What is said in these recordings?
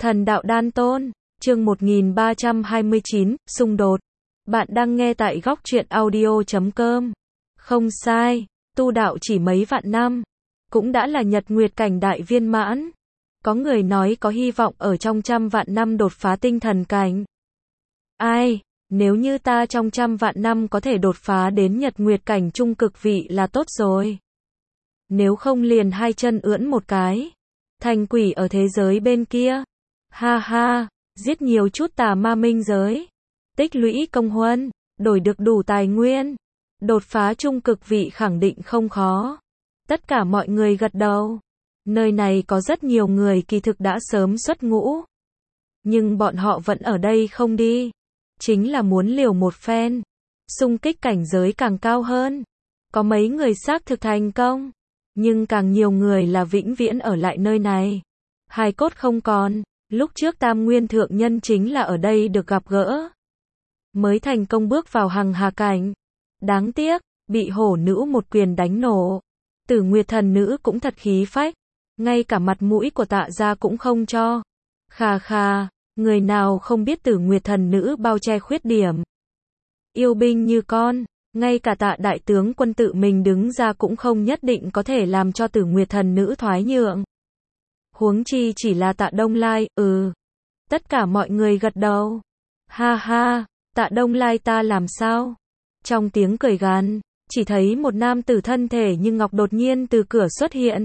Thần đạo đan tôn, chương 1329, xung đột. Bạn đang nghe tại góc truyện audio.com. Không sai, tu đạo chỉ mấy vạn năm, cũng đã là nhật nguyệt cảnh đại viên mãn. Có người nói có hy vọng ở trong 100 vạn năm đột phá tinh thần cảnh. Ai, nếu như ta trong 100 vạn năm có thể đột phá đến nhật nguyệt cảnh trung cực vị là tốt rồi. Nếu không liền hai chân ưỡn một cái, thành quỷ ở thế giới bên kia. Ha ha, giết nhiều chút tà ma minh giới, tích lũy công huân, đổi được đủ tài nguyên, đột phá trung cực vị khẳng định không khó. Tất cả mọi người gật đầu. Nơi này có rất nhiều người kỳ thực đã sớm xuất ngũ, nhưng bọn họ vẫn ở đây không đi, chính là muốn liều một phen, xung kích cảnh giới càng cao hơn. Có mấy người xác thực thành công, nhưng càng nhiều người là vĩnh viễn ở lại nơi này. Hài cốt không còn. Lúc trước Tam Nguyên Thượng Nhân chính là ở đây được gặp gỡ, mới thành công bước vào hằng hà cảnh. Đáng tiếc, bị hổ nữ một quyền đánh nổ. Tử Nguyệt Thần Nữ cũng thật khí phách, ngay cả mặt mũi của Tạ gia cũng không cho. Khà khà, người nào không biết Tử Nguyệt Thần Nữ bao che khuyết điểm. Yêu binh như con, ngay cả Tạ đại tướng quân tự mình đứng ra cũng không nhất định có thể làm cho Tử Nguyệt Thần Nữ thoái nhượng. Huống chi chỉ là Tạ Đông Lai, Tất cả mọi người gật đầu. Ha ha, Tạ Đông Lai ta làm sao? Trong tiếng cười gằn, chỉ thấy một nam tử thân thể như ngọc đột nhiên từ cửa xuất hiện.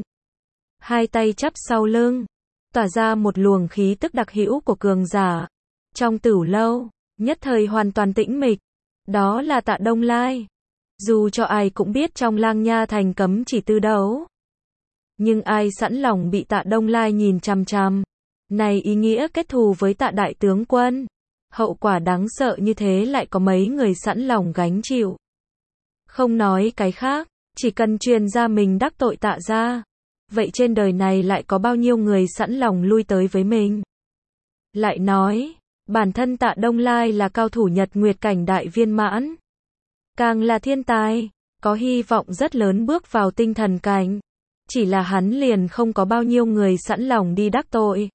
Hai tay chắp sau lưng, tỏa ra một luồng khí tức đặc hữu của cường giả. Trong tửu lâu, nhất thời hoàn toàn tĩnh mịch. Đó là Tạ Đông Lai. Dù cho ai cũng biết trong Lang Nha thành cấm chỉ tư đấu, nhưng ai sẵn lòng bị Tạ Đông Lai nhìn chằm chằm. Này ý nghĩa kết thù với Tạ đại tướng quân. Hậu quả đáng sợ như thế lại có mấy người sẵn lòng gánh chịu. Không nói cái khác, chỉ cần truyền ra mình đắc tội Tạ gia, vậy trên đời này lại có bao nhiêu người sẵn lòng lui tới với mình. Lại nói, bản thân Tạ Đông Lai là cao thủ nhật nguyệt cảnh đại viên mãn, càng là thiên tài, có hy vọng rất lớn bước vào tinh thần cảnh. Chỉ là hắn liền không có bao nhiêu người sẵn lòng đi đắc tội.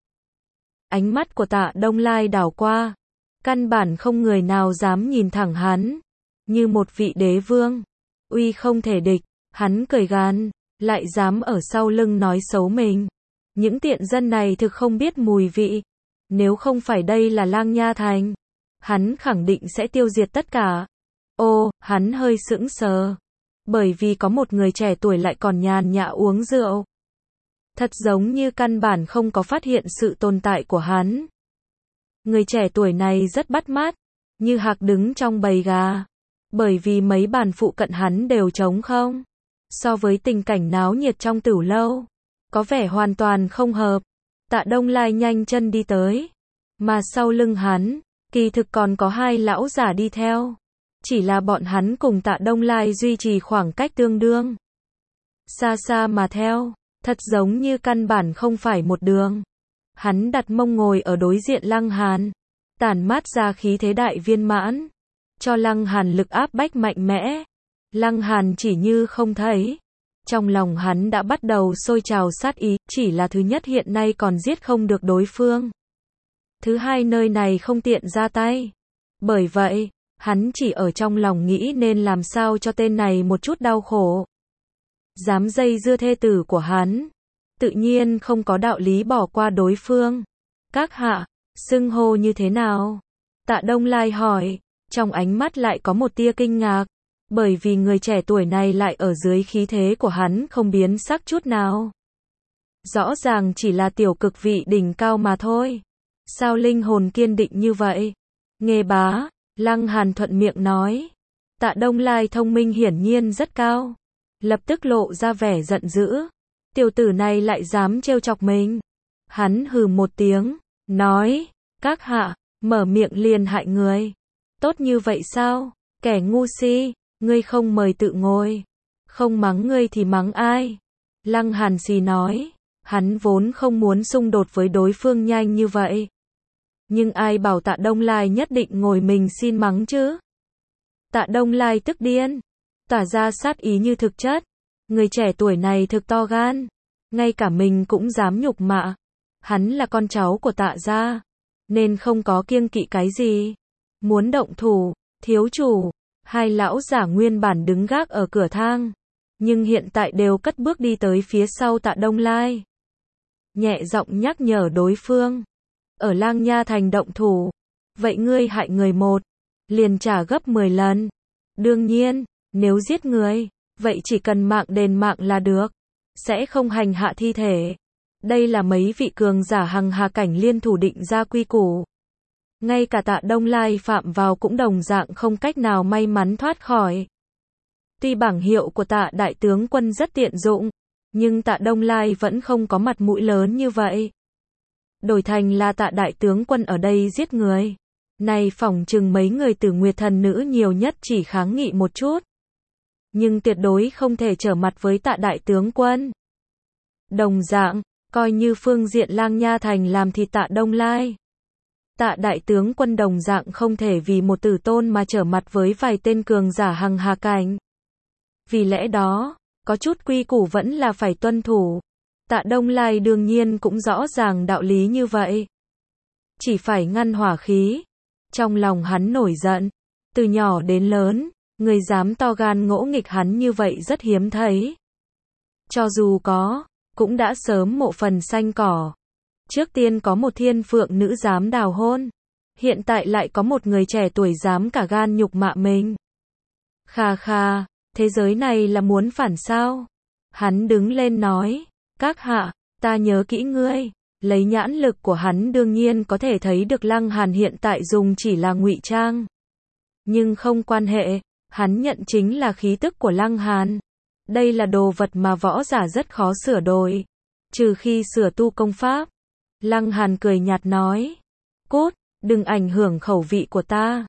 Ánh mắt của Tạ Đông Lai đảo qua, căn bản không người nào dám nhìn thẳng hắn, như một vị đế vương, uy không thể địch. Hắn cười gằn, lại dám ở sau lưng nói xấu mình. Những tiện dân này thực không biết mùi vị. Nếu không phải đây là Lang Nha thành, hắn khẳng định sẽ tiêu diệt tất cả. Ô, hắn hơi sững sờ, bởi vì có một người trẻ tuổi lại còn nhàn nhã uống rượu. Thật giống như căn bản không có phát hiện sự tồn tại của hắn. Người trẻ tuổi này rất bắt mắt, như hạc đứng trong bầy gà, bởi vì mấy bàn phụ cận hắn đều trống không. So với tình cảnh náo nhiệt trong tửu lâu, có vẻ hoàn toàn không hợp. Tạ Đông Lai nhanh chân đi tới, mà sau lưng hắn, kỳ thực còn có hai lão giả đi theo. Chỉ là bọn hắn cùng Tạ Đông Lai duy trì khoảng cách tương đương. Xa xa mà theo, thật giống như căn bản không phải một đường. Hắn đặt mông ngồi ở đối diện Lăng Hàn, tản mát ra khí thế đại viên mãn, cho Lăng Hàn lực áp bách mạnh mẽ. Lăng Hàn chỉ như không thấy. Trong lòng hắn đã bắt đầu sôi trào sát ý, chỉ là thứ nhất hiện nay còn giết không được đối phương. Thứ hai nơi này không tiện ra tay. Bởi vậy, hắn chỉ ở trong lòng nghĩ nên làm sao cho tên này một chút đau khổ. Dám dây dưa thê tử của hắn, tự nhiên không có đạo lý bỏ qua đối phương. Các hạ, xưng hô như thế nào? Tạ Đông Lai hỏi, trong ánh mắt lại có một tia kinh ngạc, bởi vì người trẻ tuổi này lại ở dưới khí thế của hắn không biến sắc chút nào. Rõ ràng chỉ là tiểu cực vị đỉnh cao mà thôi. Sao linh hồn kiên định như vậy? Nghê bá, Lăng Hàn thuận miệng nói. Tạ Đông Lai thông minh hiển nhiên rất cao, lập tức lộ ra vẻ giận dữ. Tiểu tử này lại dám trêu chọc mình. Hắn hừ một tiếng, nói, các hạ, mở miệng liền hại người. Tốt như vậy sao? Kẻ ngu si, ngươi không mời tự ngồi. Không mắng ngươi thì mắng ai? Lăng Hàn xì nói, hắn vốn không muốn xung đột với đối phương nhanh như vậy. Nhưng ai bảo Tạ Đông Lai nhất định ngồi mình xin mắng chứ? Tạ Đông Lai tức điên, tỏa ra sát ý như thực chất. Người trẻ tuổi này thực to gan, ngay cả mình cũng dám nhục mạ. Hắn là con cháu của Tạ gia, nên không có kiêng kỵ cái gì. Muốn động thủ, thiếu chủ, hai lão giả nguyên bản đứng gác ở cửa thang, nhưng hiện tại đều cất bước đi tới phía sau Tạ Đông Lai. Nhẹ giọng nhắc nhở đối phương, ở Lang Nha thành động thủ, vậy ngươi hại người một, liền trả gấp 10 lần. Đương nhiên, nếu giết người, vậy chỉ cần mạng đền mạng là được, sẽ không hành hạ thi thể. Đây là mấy vị cường giả hằng hà cảnh liên thủ định ra quy củ. Ngay cả Tạ Đông Lai phạm vào cũng đồng dạng không cách nào may mắn thoát khỏi. Tuy bảng hiệu của Tạ đại tướng quân rất tiện dụng, nhưng Tạ Đông Lai vẫn không có mặt mũi lớn như vậy. Đổi thành là Tạ đại tướng quân ở đây giết người, này phỏng chừng mấy người Tử Nguyệt thần nữ nhiều nhất chỉ kháng nghị một chút, nhưng tuyệt đối không thể trở mặt với Tạ đại tướng quân. Đồng dạng, coi như phương diện Lang Nha thành làm thịt Tạ Đông Lai, Tạ đại tướng quân đồng dạng không thể vì một tử tôn mà trở mặt với vài tên cường giả hằng hà cảnh. Vì lẽ đó, có chút quy củ vẫn là phải tuân thủ. Tạ Đông Lai đương nhiên cũng rõ ràng đạo lý như vậy. Chỉ phải ngăn hỏa khí. Trong lòng hắn nổi giận. Từ nhỏ đến lớn, người dám to gan ngỗ nghịch hắn như vậy rất hiếm thấy. Cho dù có, cũng đã sớm mộ phần xanh cỏ. Trước tiên có một thiên phượng nữ dám đào hôn. Hiện tại lại có một người trẻ tuổi dám cả gan nhục mạ mình. Kha kha, thế giới này là muốn phản sao? Hắn đứng lên nói, các hạ, ta nhớ kỹ ngươi. Lấy nhãn lực của hắn đương nhiên có thể thấy được Lăng Hàn hiện tại dùng chỉ là ngụy trang. Nhưng không quan hệ, hắn nhận chính là khí tức của Lăng Hàn. Đây là đồ vật mà võ giả rất khó sửa đổi, trừ khi sửa tu công pháp. Lăng Hàn cười nhạt nói, cút, đừng ảnh hưởng khẩu vị của ta.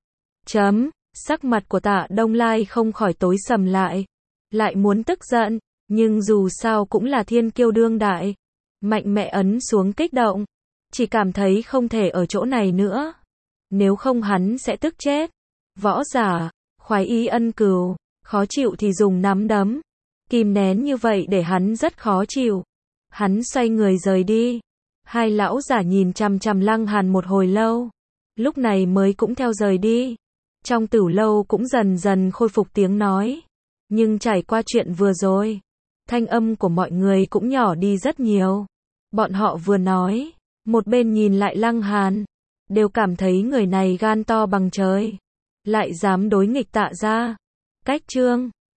Sắc mặt của Tạ Đông Lai không khỏi tối sầm lại muốn tức giận, nhưng dù sao cũng là thiên kiêu đương đại. Mạnh mẽ ấn xuống kích động, chỉ cảm thấy không thể ở chỗ này nữa. Nếu không hắn sẽ tức chết. Võ giả, khoái ý ân cừu, khó chịu thì dùng nắm đấm. Kìm nén như vậy để hắn rất khó chịu. Hắn xoay người rời đi. Hai lão giả nhìn chằm chằm Lăng Hàn một hồi lâu. Lúc này mới cũng theo rời đi. Trong tửu lâu cũng dần dần khôi phục tiếng nói. Nhưng trải qua chuyện vừa rồi, thanh âm của mọi người cũng nhỏ đi rất nhiều. Bọn họ vừa nói, một bên nhìn lại Lăng Hàn, đều cảm thấy người này gan to bằng trời, lại dám đối nghịch Tạ gia. Cách chương